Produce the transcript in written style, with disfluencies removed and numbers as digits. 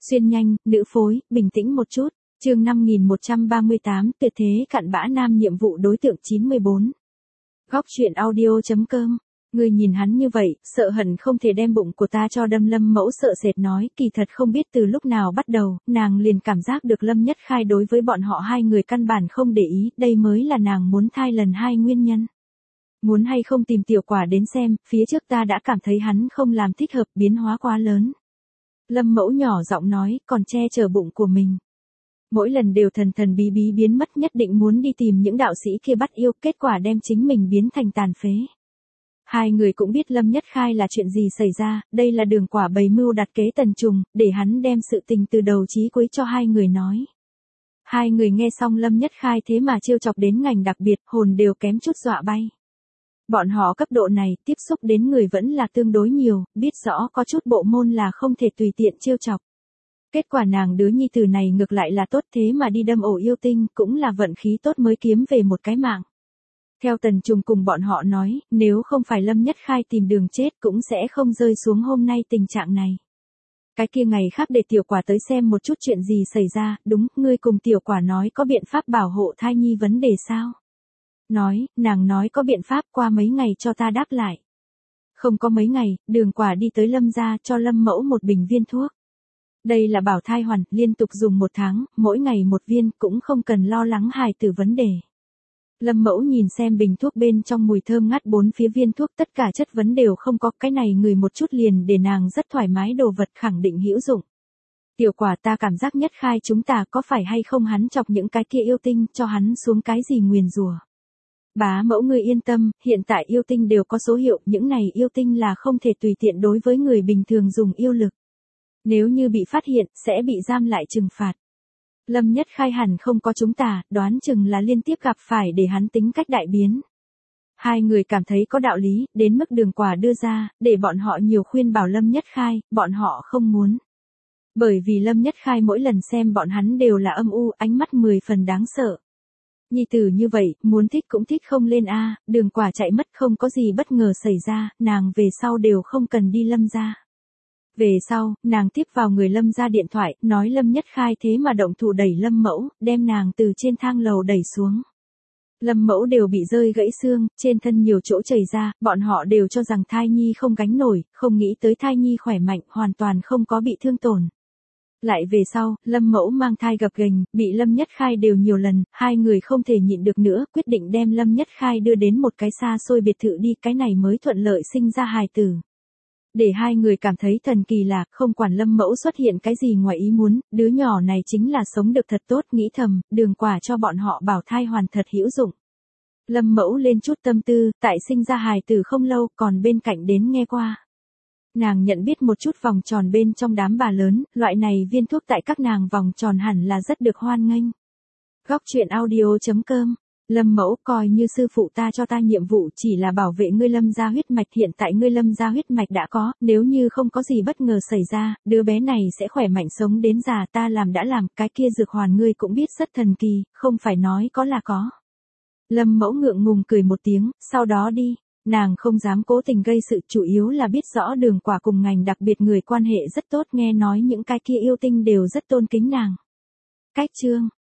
Xuyên nhanh, nữ phối, bình tĩnh một chút. Chương 5138, tuyệt thế cặn bã nam nhiệm vụ đối tượng 94. Góc truyện audio.com. Người nhìn hắn như vậy, sợ hận không thể đem bụng của ta cho đâm. Lâm Mẫu sợ sệt nói, kỳ thật không biết từ lúc nào bắt đầu, nàng liền cảm giác được Lâm Nhất Khai đối với bọn họ hai người căn bản không để ý, đây mới là nàng muốn thai lần hai nguyên nhân. Muốn hay không tìm Tiểu Quả đến xem, phía trước ta đã cảm thấy hắn không làm thích hợp, biến hóa quá lớn. Lâm Mẫu nhỏ giọng nói, còn che chở bụng của mình. Mỗi lần đều thần thần bí bí biến mất, nhất định muốn đi tìm những đạo sĩ kia bắt yêu, kết quả đem chính mình biến thành tàn phế. Hai người cũng biết Lâm Nhất Khai là chuyện gì xảy ra, đây là Đường Quả bày mưu đặt kế Tần Trùng, để hắn đem sự tình từ đầu chí cuối cho hai người nói. Hai người nghe xong Lâm Nhất Khai thế mà trêu chọc đến ngành đặc biệt, hồn đều kém chút dọa bay. Bọn họ cấp độ này, tiếp xúc đến người vẫn là tương đối nhiều, biết rõ có chút bộ môn là không thể tùy tiện trêu chọc. Kết quả nàng đứa nhi tử này ngược lại là tốt, thế mà đi đâm ổ yêu tinh, cũng là vận khí tốt mới kiếm về một cái mạng. Theo Tần Trùng cùng bọn họ nói, nếu không phải Lâm Nhất Khai tìm đường chết cũng sẽ không rơi xuống hôm nay tình trạng này. Cái kia ngày khác để Tiểu Quả tới xem một chút chuyện gì xảy ra, đúng, ngươi cùng Tiểu Quả nói có biện pháp bảo hộ thai nhi vấn đề sao? Nàng nói có biện pháp, qua mấy ngày cho ta đáp lại. Không có mấy ngày, Đường Quả đi tới Lâm gia cho Lâm Mẫu một bình viên thuốc. Đây là bảo thai hoàn, liên tục dùng 1 tháng, mỗi ngày 1 viên, cũng không cần lo lắng hài tử vấn đề. Lâm Mẫu nhìn xem bình thuốc bên trong mùi thơm ngát, 4 phía viên thuốc tất cả chất vấn đều không có, cái này ngửi một chút liền để nàng rất thoải mái, đồ vật khẳng định hữu dụng. Tiểu Quả, ta cảm giác Nhất Khai chúng ta có phải hay không hắn chọc những cái kia yêu tinh, cho hắn xuống cái gì nguyền rủa. Bá Mẫu ngươi yên tâm, hiện tại yêu tinh đều có số hiệu, những này yêu tinh là không thể tùy tiện đối với người bình thường dùng yêu lực. Nếu như bị phát hiện, sẽ bị giam lại trừng phạt. Lâm Nhất Khai hẳn không có chúng ta, đoán chừng là liên tiếp gặp phải để hắn tính cách đại biến. Hai người cảm thấy có đạo lý, đến mức Đường Quả đưa ra, để bọn họ nhiều khuyên bảo Lâm Nhất Khai, bọn họ không muốn. Bởi vì Lâm Nhất Khai mỗi lần xem bọn hắn đều là âm u, ánh mắt 10 phần đáng sợ. Nhi tử như vậy, muốn thích cũng thích không lên a. Đường Quả chạy mất không có gì bất ngờ xảy ra, nàng về sau đều không cần đi Lâm gia. Về sau, nàng tiếp vào người Lâm gia điện thoại, nói Lâm Nhất Khai thế mà động thủ đẩy Lâm Mẫu, đem nàng từ trên thang lầu đẩy xuống. Lâm Mẫu đều bị rơi gãy xương, trên thân nhiều chỗ chảy ra, bọn họ đều cho rằng thai nhi không gánh nổi, không nghĩ tới thai nhi khỏe mạnh, hoàn toàn không có bị thương tổn. Lại về sau, Lâm Mẫu mang thai gập ghềnh, bị Lâm Nhất Khai đều nhiều lần, hai người không thể nhịn được nữa, quyết định đem Lâm Nhất Khai đưa đến một cái xa xôi biệt thự đi, cái này mới thuận lợi sinh ra hài tử. Để hai người cảm thấy thần kỳ là, không quản Lâm Mẫu xuất hiện cái gì ngoài ý muốn, đứa nhỏ này chính là sống được thật tốt, nghĩ thầm, Đường Quả cho bọn họ bảo thai hoàn thật hữu dụng. Lâm Mẫu lên chút tâm tư, tại sinh ra hài tử không lâu, còn bên cạnh đến nghe qua. Nàng nhận biết một chút vòng tròn bên trong đám bà lớn, loại này viên thuốc tại các nàng vòng tròn hẳn là rất được hoan nghênh. Góc truyện audio.com. Lâm Mẫu, coi như sư phụ ta cho ta nhiệm vụ chỉ là bảo vệ ngươi Lâm gia huyết mạch, hiện tại ngươi Lâm gia huyết mạch đã có, nếu như không có gì bất ngờ xảy ra, đứa bé này sẽ khỏe mạnh sống đến già, ta làm đã làm, cái kia dược hoàn ngươi cũng biết rất thần kỳ, không phải nói có là có. Lâm Mẫu ngượng ngùng cười một tiếng, sau đó đi. Nàng không dám cố tình gây sự, chủ yếu là biết rõ Đường Quả cùng ngành đặc biệt người quan hệ rất tốt, nghe nói những cái kia yêu tinh đều rất tôn kính nàng. Cách chương